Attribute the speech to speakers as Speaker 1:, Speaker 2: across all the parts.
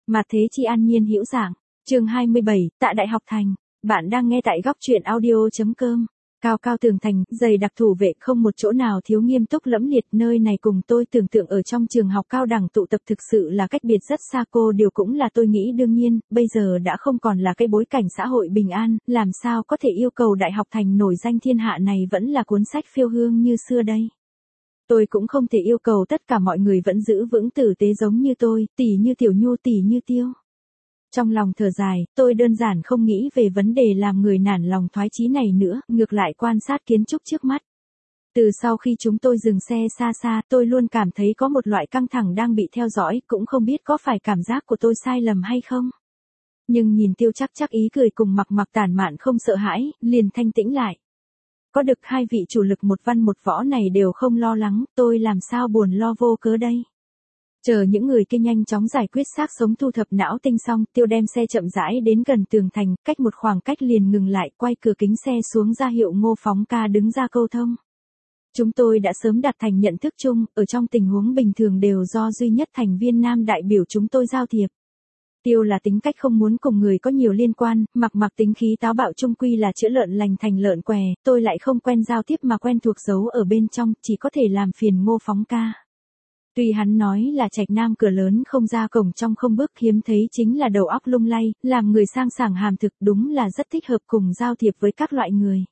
Speaker 1: Mà thế chi an nhiên hữu giảng. Chương 27, tại Đại học Thành. Bạn đang nghe tại góc truyện audio.com. Cao cao tường thành, dày đặc thủ vệ, không một chỗ nào thiếu nghiêm túc lẫm liệt. Nơi này cùng tôi tưởng tượng ở trong trường học cao đẳng tụ tập thực sự là cách biệt rất xa. Cô điều cũng là tôi nghĩ đương nhiên, bây giờ đã không còn là cái bối cảnh xã hội bình an, làm sao có thể yêu cầu Đại học Thành nổi danh thiên hạ này vẫn là cuốn sách phiêu hương như xưa đây. Tôi cũng không thể yêu cầu tất cả mọi người vẫn giữ vững tử tế giống như tôi, tỷ như Tiểu Nhu, tỷ như Tiêu. Trong lòng thở dài, tôi đơn giản không nghĩ về vấn đề làm người nản lòng thoái chí này nữa, ngược lại quan sát kiến trúc trước mắt. Từ sau khi chúng tôi dừng xe xa xa, tôi luôn cảm thấy có một loại căng thẳng đang bị theo dõi, cũng không biết có phải cảm giác của tôi sai lầm hay không. Nhưng nhìn Tiêu chắc ý cười cùng mặc tản mạn không sợ hãi, liền thanh tĩnh lại. Có được hai vị chủ lực một văn một võ này đều không lo lắng, tôi làm sao buồn lo vô cớ đây. Chờ những người kia nhanh chóng giải quyết xác sống thu thập não tinh xong, Tiêu đem xe chậm rãi đến gần tường thành, cách một khoảng cách liền ngừng lại, quay cửa kính xe xuống ra hiệu Ngô Phóng ca đứng ra câu thông. Chúng tôi đã sớm đạt thành nhận thức chung, ở trong tình huống bình thường đều do duy nhất thành viên nam đại biểu chúng tôi giao thiệp. Tiêu là tính cách không muốn cùng người có nhiều liên quan, mặc tính khí táo bạo chung quy là chữa lợn lành thành lợn què, tôi lại không quen giao tiếp mà quen thuộc giấu ở bên trong, chỉ có thể làm phiền Ngô Phóng ca. Tuy hắn nói là Trạch Nam cửa lớn không ra cổng trong không bước, hiếm thấy chính là đầu óc lung lay, làm người sang sảng hàm thực, đúng là rất thích hợp cùng giao thiệp với các loại người.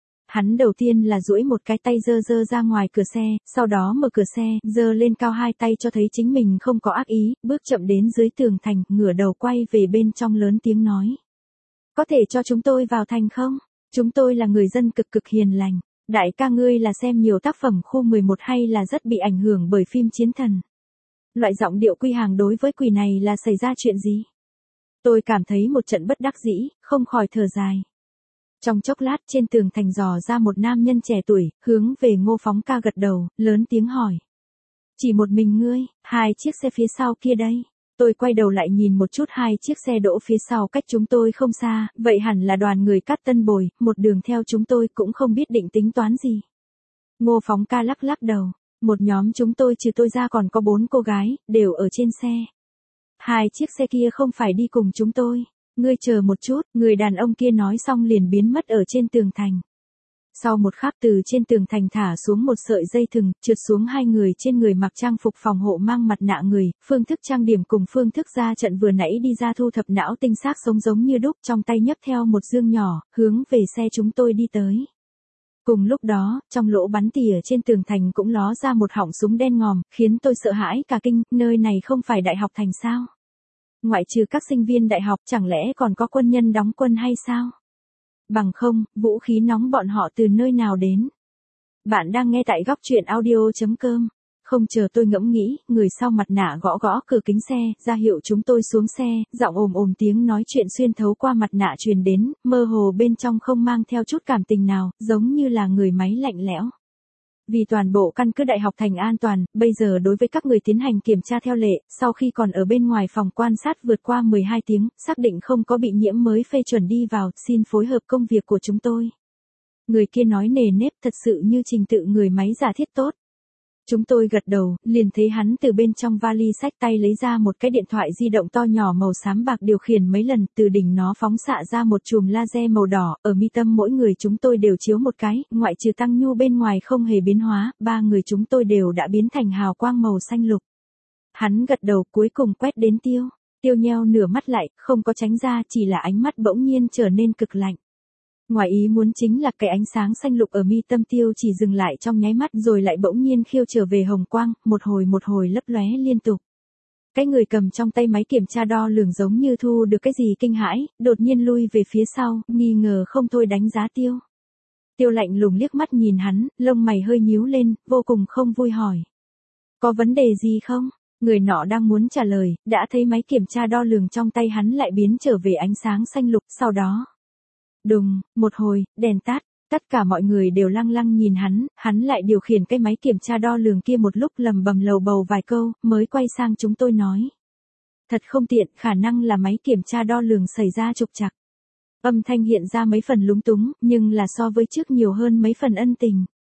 Speaker 1: Hắn đầu tiên là duỗi một cái tay giơ ra ngoài cửa xe, sau đó mở cửa xe, giơ lên cao hai tay cho thấy chính mình không có ác ý, bước chậm đến dưới tường thành, ngửa đầu quay về bên trong lớn tiếng nói. Có thể cho chúng tôi vào thành không? Chúng tôi là người dân cực hiền lành. Đại ca ngươi là xem nhiều tác phẩm khu 11 hay là rất bị ảnh hưởng bởi phim Chiến Thần? Loại giọng điệu quy hàng đối với quỷ này là xảy ra chuyện gì? Tôi cảm thấy một trận bất đắc dĩ, không khỏi thở dài. Trong chốc lát trên tường thành dò ra một nam nhân trẻ tuổi, hướng về Ngô Phóng ca gật đầu, lớn tiếng hỏi. Chỉ một mình ngươi, hai chiếc xe phía sau kia đây. Tôi quay đầu lại nhìn một chút hai chiếc xe đỗ phía sau cách chúng tôi không xa, vậy hẳn là đoàn người Cát Tân Bồi, một đường theo chúng tôi cũng không biết định tính toán gì. Ngô Phóng ca lắc đầu, một nhóm chúng tôi trừ tôi ra còn có 4 cô gái, đều ở trên xe. Hai chiếc xe kia không phải đi cùng chúng tôi. Ngươi chờ một chút, người đàn ông kia nói xong liền biến mất ở trên tường thành. Sau một khắc từ trên tường thành thả xuống một sợi dây thừng, trượt xuống hai người trên người mặc trang phục phòng hộ mang mặt nạ người, phương thức trang điểm cùng phương thức ra trận vừa nãy đi ra thu thập não tinh xác sống giống như đúc, trong tay nhấc theo một dương nhỏ, hướng về xe chúng tôi đi tới. Cùng lúc đó, trong lỗ bắn tỉa trên tường thành cũng ló ra một họng súng đen ngòm, khiến tôi sợ hãi cả kinh, nơi này không phải Đại học Thành sao? Ngoại trừ các sinh viên đại học chẳng lẽ còn có quân nhân đóng quân hay sao? Bằng không, vũ khí nóng bọn họ từ nơi nào đến? Bạn đang nghe tại góc truyện audio.com. Không chờ tôi ngẫm nghĩ, người sau mặt nạ gõ cửa kính xe, ra hiệu chúng tôi xuống xe, giọng ồm tiếng nói chuyện xuyên thấu qua mặt nạ truyền đến, mơ hồ bên trong không mang theo chút cảm tình nào, giống như là người máy lạnh lẽo. Vì toàn bộ căn cứ Đại học Thành an toàn, bây giờ đối với các người tiến hành kiểm tra theo lệ, sau khi còn ở bên ngoài phòng quan sát vượt qua 12 tiếng, xác định không có bị nhiễm mới phê chuẩn đi vào, xin phối hợp công việc của chúng tôi. Người kia nói nề nếp thật sự như trình tự người máy giả thiết tốt. Chúng tôi gật đầu, liền thấy hắn từ bên trong vali xách tay lấy ra một cái điện thoại di động to nhỏ màu xám bạc điều khiển mấy lần, từ đỉnh nó phóng xạ ra một chùm laser màu đỏ, ở mi tâm mỗi người chúng tôi đều chiếu một cái, ngoại trừ Tăng Nhu bên ngoài không hề biến hóa, 3 người chúng tôi đều đã biến thành hào quang màu xanh lục. Hắn gật đầu cuối cùng quét đến Tiêu. Tiêu nheo nửa mắt lại, không có tránh ra, chỉ là ánh mắt bỗng nhiên trở nên cực lạnh. Ngoài ý muốn chính là cái ánh sáng xanh lục ở mi tâm Tiêu chỉ dừng lại trong nháy mắt rồi lại bỗng nhiên khiêu trở về hồng quang, một hồi lấp lóe liên tục. Cái người cầm trong tay máy kiểm tra đo lường giống như thu được cái gì kinh hãi, đột nhiên lui về phía sau, nghi ngờ không thôi đánh giá Tiêu. Tiêu lạnh lùng liếc mắt nhìn hắn, lông mày hơi nhíu lên, vô cùng không vui hỏi. Có vấn đề gì không? Người nọ đang muốn trả lời, đã thấy máy kiểm tra đo lường trong tay hắn lại biến trở về ánh sáng xanh lục, sau đó. Đùng, một hồi, đèn tắt, tất cả mọi người đều lăng nhìn hắn lại điều khiển cái máy kiểm tra đo lường kia một lúc lầm bầm lầu bầu vài câu, mới quay sang chúng tôi nói. Thật không tiện, khả năng là máy kiểm tra đo lường xảy ra trục trặc. Âm thanh hiện ra mấy phần lúng túng, nhưng là so với trước nhiều hơn mấy phần ân tình.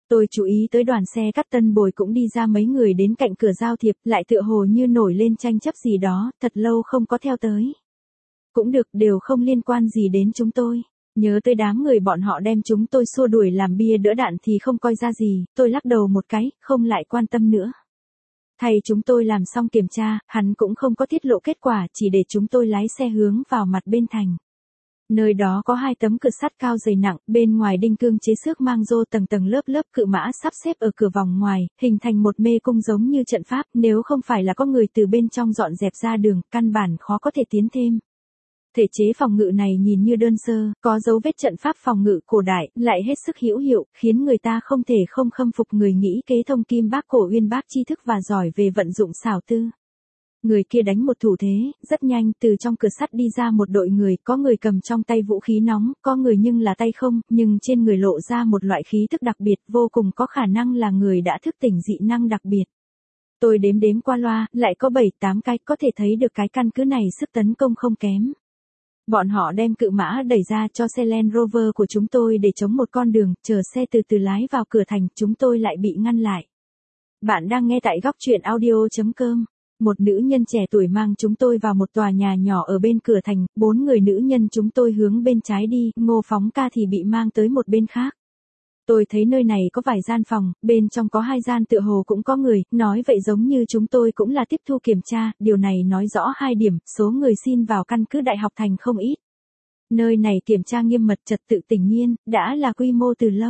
Speaker 1: Tôi chú ý tới đoàn xe cắt tân bồi cũng đi ra mấy người đến cạnh cửa giao thiệp, lại tựa hồ như nổi lên tranh chấp gì đó, thật lâu không có theo tới. Cũng được, đều không liên quan gì đến chúng tôi. Nhớ tới đám người bọn họ đem chúng tôi xua đuổi làm bia đỡ đạn thì không coi ra gì, tôi lắc đầu một cái, không lại quan tâm nữa. Thầy chúng tôi làm xong kiểm tra, hắn cũng không có tiết lộ kết quả, chỉ để chúng tôi lái xe hướng vào mặt bên thành. Nơi đó có 2 tấm cửa sắt cao dày nặng, bên ngoài đinh cương chế xước mang rô tầng tầng lớp lớp cự mã sắp xếp ở cửa vòng ngoài, hình thành một mê cung giống như trận pháp, nếu không phải là có người từ bên trong dọn dẹp ra đường, căn bản khó có thể tiến thêm. Thể chế phòng ngự này nhìn như đơn sơ, có dấu vết trận pháp phòng ngự cổ đại, lại hết sức hữu hiệu, khiến người ta không thể không khâm phục người nghĩ kế thông kim bác cổ uyên bác tri thức và giỏi về vận dụng xảo tư. Người kia đánh một thủ thế, rất nhanh, từ trong cửa sắt đi ra một đội người, có người cầm trong tay vũ khí nóng, có người nhưng là tay không, nhưng trên người lộ ra một loại khí thức đặc biệt, vô cùng có khả năng là người đã thức tỉnh dị năng đặc biệt. Tôi đếm qua loa, lại có 7-8 cái, có thể thấy được cái căn cứ này sức tấn công không kém. Bọn họ đem cự mã đẩy ra cho xe Land Rover của chúng tôi để chống một con đường, chờ xe từ từ lái vào cửa thành, chúng tôi lại bị ngăn lại. Bạn đang nghe tại góc truyện audio.com. Một nữ nhân trẻ tuổi mang chúng tôi vào một tòa nhà nhỏ ở bên cửa thành, 4 người nữ nhân chúng tôi hướng bên trái đi, Ngô Phóng Ca thì bị mang tới một bên khác. Tôi thấy nơi này có vài gian phòng, bên trong có 2 gian tựa hồ cũng có người, nói vậy giống như chúng tôi cũng là tiếp thu kiểm tra, điều này nói rõ 2 điểm, số người xin vào căn cứ Đại học Thành không ít. Nơi này kiểm tra nghiêm mật trật tự tự nhiên, đã là quy mô từ lâu.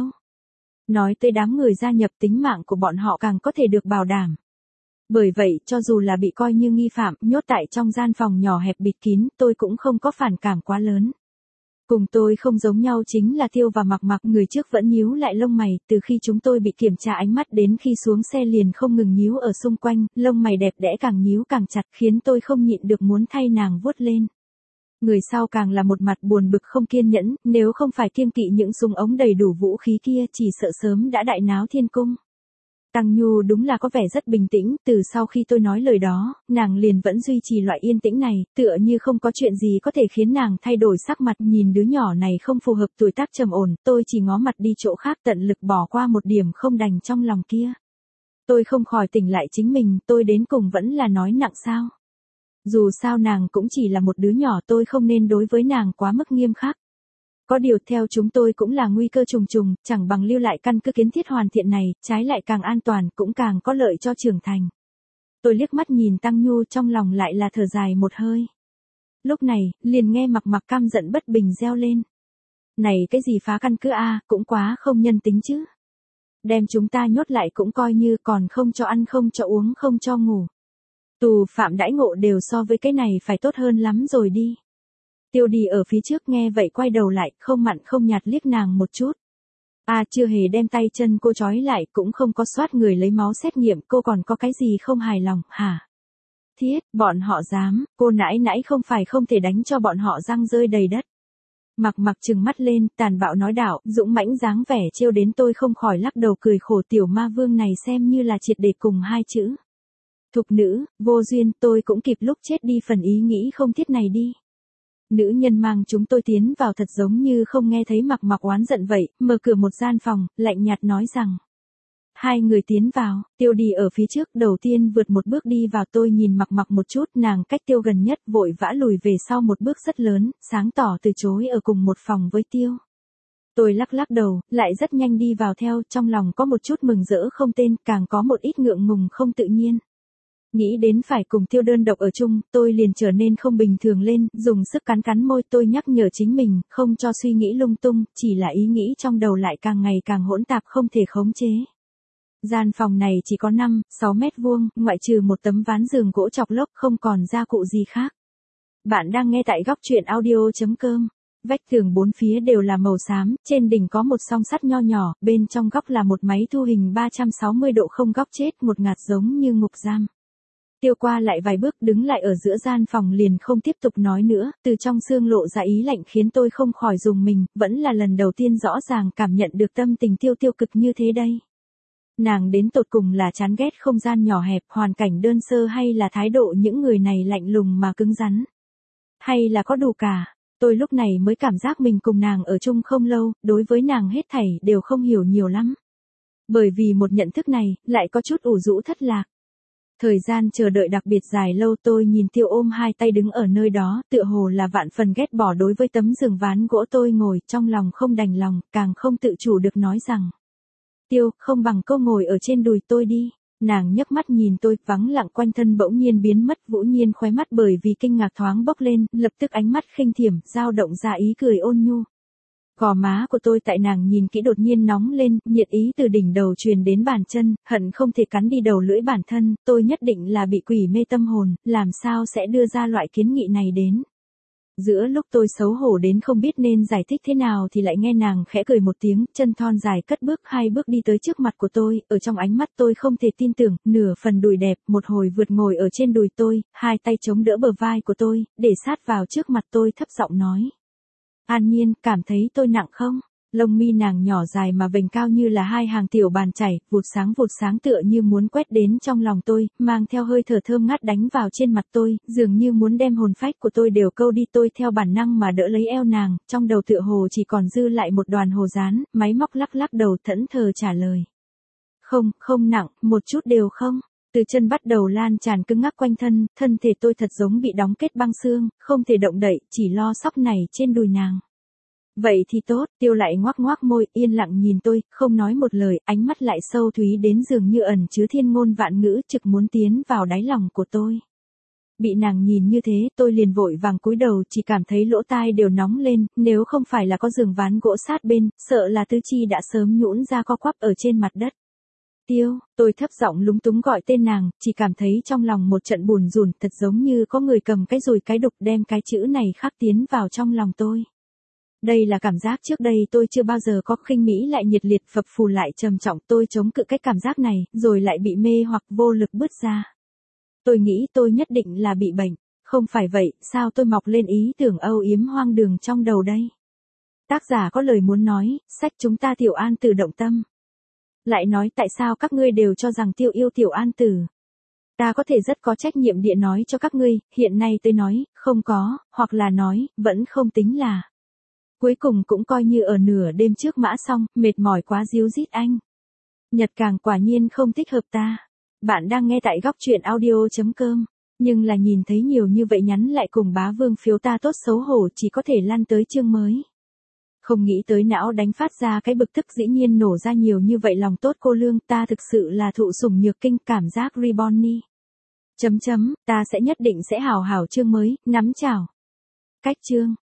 Speaker 1: Nói tới đám người gia nhập tính mạng của bọn họ càng có thể được bảo đảm. Bởi vậy, cho dù là bị coi như nghi phạm, nhốt tại trong gian phòng nhỏ hẹp bịt kín, tôi cũng không có phản cảm quá lớn. Cùng tôi không giống nhau chính là Tiêu và Mặc, người trước vẫn nhíu lại lông mày, từ khi chúng tôi bị kiểm tra ánh mắt đến khi xuống xe liền không ngừng nhíu ở xung quanh, lông mày đẹp đẽ càng nhíu càng chặt khiến tôi không nhịn được muốn thay nàng vuốt lên. Người sau càng là một mặt buồn bực không kiên nhẫn, nếu không phải kiêng kỵ những súng ống đầy đủ vũ khí kia chỉ sợ sớm đã đại náo thiên cung. Tăng Nhu đúng là có vẻ rất bình tĩnh, từ sau khi tôi nói lời đó, nàng liền vẫn duy trì loại yên tĩnh này, tựa như không có chuyện gì có thể khiến nàng thay đổi sắc mặt, nhìn đứa nhỏ này không phù hợp tuổi tác trầm ổn, tôi chỉ ngó mặt đi chỗ khác tận lực bỏ qua một điểm không đành trong lòng kia. Tôi không khỏi tỉnh lại chính mình, tôi đến cùng vẫn là nói nặng sao. Dù sao nàng cũng chỉ là một đứa nhỏ, tôi không nên đối với nàng quá mức nghiêm khắc. Có điều theo chúng tôi cũng là nguy cơ trùng trùng, chẳng bằng lưu lại căn cứ kiến thiết hoàn thiện này, trái lại càng an toàn, cũng càng có lợi cho trưởng thành. Tôi liếc mắt nhìn Tăng Nhu trong lòng lại là thở dài một hơi. Lúc này, liền nghe Mặc căm giận bất bình reo lên. Này cái gì phá căn cứ a, cũng quá không nhân tính chứ. Đem chúng ta nhốt lại cũng coi như còn không cho ăn không cho uống không cho ngủ. Tù phạm đãi ngộ đều so với cái này phải tốt hơn lắm rồi đi. Tiêu đi ở phía trước nghe vậy quay đầu lại, không mặn không nhạt liếc nàng một chút. Chưa hề đem tay chân cô trói lại, cũng không có soát người lấy máu xét nghiệm, cô còn có cái gì không hài lòng, hả? Thiết, bọn họ dám, cô nãy không phải không thể đánh cho bọn họ răng rơi đầy đất. Mặc trừng mắt lên, tàn bạo nói đạo, dũng mãnh dáng vẻ trêu đến tôi không khỏi lắc đầu cười khổ, tiểu ma vương này xem như là triệt để cùng 2 chữ. Thục nữ, vô duyên, tôi cũng kịp lúc chết đi phần ý nghĩ không thiết này đi. Nữ nhân mang chúng tôi tiến vào thật giống như không nghe thấy Mặc oán giận vậy, mở cửa một gian phòng, lạnh nhạt nói rằng. 2 người tiến vào, Tiêu đi ở phía trước đầu tiên vượt một bước đi vào, tôi nhìn Mặc một chút, nàng cách Tiêu gần nhất vội vã lùi về sau một bước rất lớn, sáng tỏ từ chối ở cùng một phòng với Tiêu. Tôi lắc đầu, lại rất nhanh đi vào theo, trong lòng có một chút mừng rỡ không tên, càng có một ít ngượng ngùng không tự nhiên. Nghĩ đến phải cùng Tiêu đơn độc ở chung, tôi liền trở nên không bình thường lên, dùng sức cắn môi, tôi nhắc nhở chính mình, không cho suy nghĩ lung tung, chỉ là ý nghĩ trong đầu lại càng ngày càng hỗn tạp không thể khống chế. Gian phòng này chỉ có 5-6 mét vuông, ngoại trừ một tấm ván giường gỗ chọc lốc không còn gia cụ gì khác. Bạn đang nghe tại góc truyện audio.com. Vách tường 4 phía đều là màu xám, trên đỉnh có một song sắt nho nhỏ, bên trong góc là một máy thu hình 360 độ không góc chết, một ngạt giống như ngục giam. Tiêu qua lại vài bước đứng lại ở giữa gian phòng liền không tiếp tục nói nữa, từ trong xương lộ ra ý lạnh khiến tôi không khỏi rùng mình, vẫn là lần đầu tiên rõ ràng cảm nhận được tâm tình Tiêu tiêu cực như thế đây. Nàng đến tột cùng là chán ghét không gian nhỏ hẹp, hoàn cảnh đơn sơ hay là thái độ những người này lạnh lùng mà cứng rắn. Hay là có đủ cả, tôi lúc này mới cảm giác mình cùng nàng ở chung không lâu, đối với nàng hết thảy đều không hiểu nhiều lắm. Bởi vì một nhận thức này, lại có chút ủ rũ thất lạc. Thời gian chờ đợi đặc biệt dài lâu, tôi nhìn Tiêu ôm hai tay đứng ở nơi đó, tựa hồ là vạn phần ghét bỏ đối với tấm giường ván gỗ tôi ngồi, trong lòng không đành lòng, càng không tự chủ được nói rằng. Tiêu, không bằng cô ngồi ở trên đùi tôi đi. Nàng nhấc mắt nhìn tôi, vắng lặng quanh thân bỗng nhiên biến mất, Vũ Nhiên khóe mắt bởi vì kinh ngạc thoáng bốc lên, lập tức ánh mắt khinh thiểm, dao động ra ý cười ôn nhu. Gò má của tôi tại nàng nhìn kỹ đột nhiên nóng lên, nhiệt ý từ đỉnh đầu truyền đến bàn chân, hận không thể cắn đi đầu lưỡi bản thân, tôi nhất định là bị quỷ mê tâm hồn, làm sao sẽ đưa ra loại kiến nghị này đến. Giữa lúc tôi xấu hổ đến không biết nên giải thích thế nào thì lại nghe nàng khẽ cười một tiếng, chân thon dài cất bước hai bước đi tới trước mặt của tôi, ở trong ánh mắt tôi không thể tin tưởng, nửa phần đùi đẹp, một hồi vượt ngồi ở trên đùi tôi, hai tay chống đỡ bờ vai của tôi, để sát vào trước mặt tôi thấp giọng nói. An Nhiên, cảm thấy tôi nặng không? Lông mi nàng nhỏ dài mà vành cao như là hai hàng tiểu bàn chảy, vụt sáng tựa như muốn quét đến trong lòng tôi, mang theo hơi thở thơm ngát đánh vào trên mặt tôi, dường như muốn đem hồn phách của tôi đều câu đi. Tôi theo bản năng mà đỡ lấy eo nàng, trong đầu tựa hồ chỉ còn dư lại một đoàn hồ dán, máy móc lắc đầu thẫn thờ trả lời. Không nặng, một chút đều không. Từ chân bắt đầu lan tràn cứng ngắc quanh thân, thân thể tôi thật giống bị đóng kết băng xương, không thể động đậy, chỉ lo sóc này trên đùi nàng. Vậy thì tốt, Tiêu lại ngoác môi, yên lặng nhìn tôi, không nói một lời, ánh mắt lại sâu thúy đến dường như ẩn chứa thiên ngôn vạn ngữ, trực muốn tiến vào đáy lòng của tôi. Bị nàng nhìn như thế, tôi liền vội vàng cúi đầu, chỉ cảm thấy lỗ tai đều nóng lên, nếu không phải là có giường ván gỗ sát bên, sợ là tứ chi đã sớm nhũn ra co quắp ở trên mặt đất. Tiêu, tôi thấp giọng lúng túng gọi tên nàng, chỉ cảm thấy trong lòng một trận buồn rùn, thật giống như có người cầm cái dùi cái đục đem cái chữ này khắc tiến vào trong lòng tôi. Đây là cảm giác trước đây tôi chưa bao giờ có, khinh mỹ lại nhiệt liệt, phập phù lại trầm trọng, tôi chống cự cái cảm giác này, rồi lại bị mê hoặc vô lực bứt ra. Tôi nghĩ tôi nhất định là bị bệnh, không phải vậy, sao tôi mọc lên ý tưởng âu yếm hoang đường trong đầu đây? Tác giả có lời muốn nói, sách chúng ta Tiểu An Tử động tâm. Lại nói tại sao các ngươi đều cho rằng Tiêu yêu Tiểu An Tử. Ta có thể rất có trách nhiệm địa nói cho các ngươi, hiện nay tôi nói, không có, hoặc là nói, vẫn không tính là. Cuối cùng cũng coi như ở nửa đêm trước mã xong, mệt mỏi quá díu dít anh. Nhật càng quả nhiên không thích hợp ta. Bạn đang nghe tại góc truyện audio.com, nhưng là nhìn thấy nhiều như vậy nhắn lại cùng bá vương phiếu ta tốt xấu hổ chỉ có thể lăn tới chương mới. Không nghĩ tới não đánh phát ra cái bực tức dĩ nhiên nổ ra nhiều như vậy lòng tốt cô lương, ta thực sự là thụ sủng nhược kinh, cảm giác reborn. Ta sẽ nhất định sẽ hào hào chương mới, nắm chào. Cách chương.